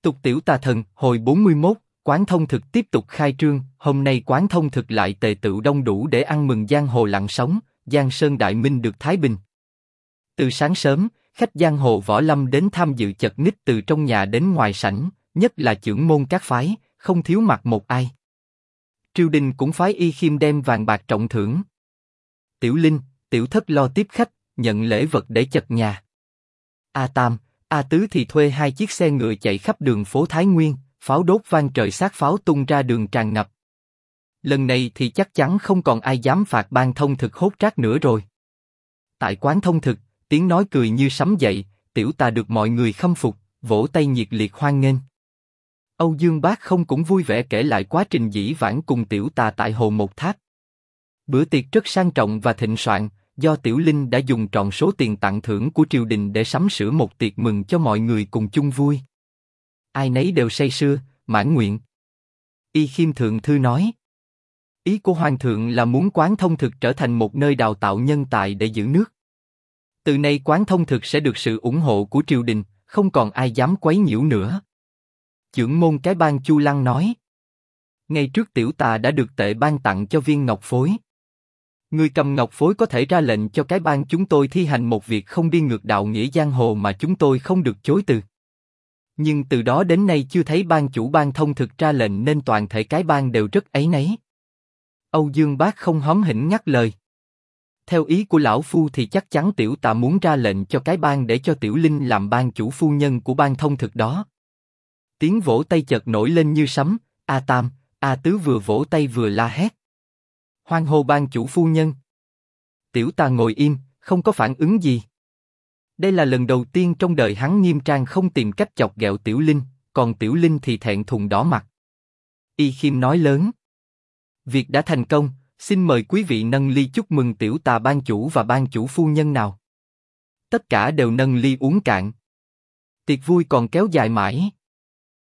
Tục tiểu tà thần, hồi 41, Quán Thông Thực tiếp tục khai trương. Hôm nay Quán Thông Thực lại tề tựu đông đủ để ăn mừng giang hồ lặng sóng, Giang Sơn Đại Minh được thái bình. Từ sáng sớm, khách giang hồ võ lâm đến tham dự chật ních từ trong nhà đến ngoài sảnh, nhất là chưởng môn các phái, không thiếu mặt một ai. Triều đình cũng phái Y Khiêm đem vàng bạc trọng thưởng. Tiểu Linh, Tiểu Thất lo tiếp khách, nhận lễ vật để chật nhà. A Tam, A Tứ thì thuê 2 chiếc xe ngựa chạy khắp đường phố Thái Nguyên, pháo đốt vang trời, sát pháo tung ra đường tràn ngập. Lần này thì chắc chắn không còn ai dám phạt Ban Thông Thực hốt trác nữa rồi. Tại Quán Thông Thực, tiếng nói cười như sấm dậy, tiểu tà được mọi người khâm phục, vỗ tay nhiệt liệt hoan nghênh. Âu Dương Bác Không cũng vui vẻ kể lại quá trình dĩ vãng cùng tiểu tà tại Hồ Một Tháp. Bữa tiệc rất sang trọng và thịnh soạn, do Tiểu Linh đã dùng trọn số tiền tặng thưởng của triều đình để sắm sửa một tiệc mừng cho mọi người cùng chung vui. Ai nấy đều say sưa, mãn nguyện. Y Khiêm thượng thư nói, ý của hoàng thượng là muốn Quán Thông Thực trở thành một nơi đào tạo nhân tài để giữ nước. Từ nay Quán Thông Thực sẽ được sự ủng hộ của triều đình, không còn ai dám quấy nhiễu nữa. Chưởng môn cái bang Chu Lăng nói, ngày trước tiểu tà đã được tệ ban tặng cho viên ngọc phối. Người cầm ngọc phối có thể ra lệnh cho cái bang chúng tôi thi hành một việc không đi ngược đạo nghĩa giang hồ mà chúng tôi không được chối từ. Nhưng từ đó đến nay chưa thấy ban chủ Ban Thông Thực ra lệnh nên toàn thể cái bang đều rất áy náy. Âu Dương Bác Không hóm hỉnh ngắt lời. Theo ý của lão phu thì chắc chắn tiểu tà muốn ra lệnh cho cái bang để cho Tiểu Linh làm ban chủ phu nhân của Ban Thông Thực đó. Tiếng vỗ tay chợt nổi lên như sấm, A Tam, A Tứ vừa vỗ tay vừa la hét. Hoan hô ban chủ phu nhân. Tiểu tà ngồi im, không có phản ứng gì. Đây là lần đầu tiên trong đời hắn nghiêm trang không tìm cách chọc ghẹo Tiểu Linh, còn Tiểu Linh thì thẹn thùng đỏ mặt. Y Khiêm nói lớn. Việc đã thành công, xin mời quý vị nâng ly chúc mừng tiểu tà ban chủ và ban chủ phu nhân nào. Tất cả đều nâng ly uống cạn. Tiệc vui còn kéo dài mãi.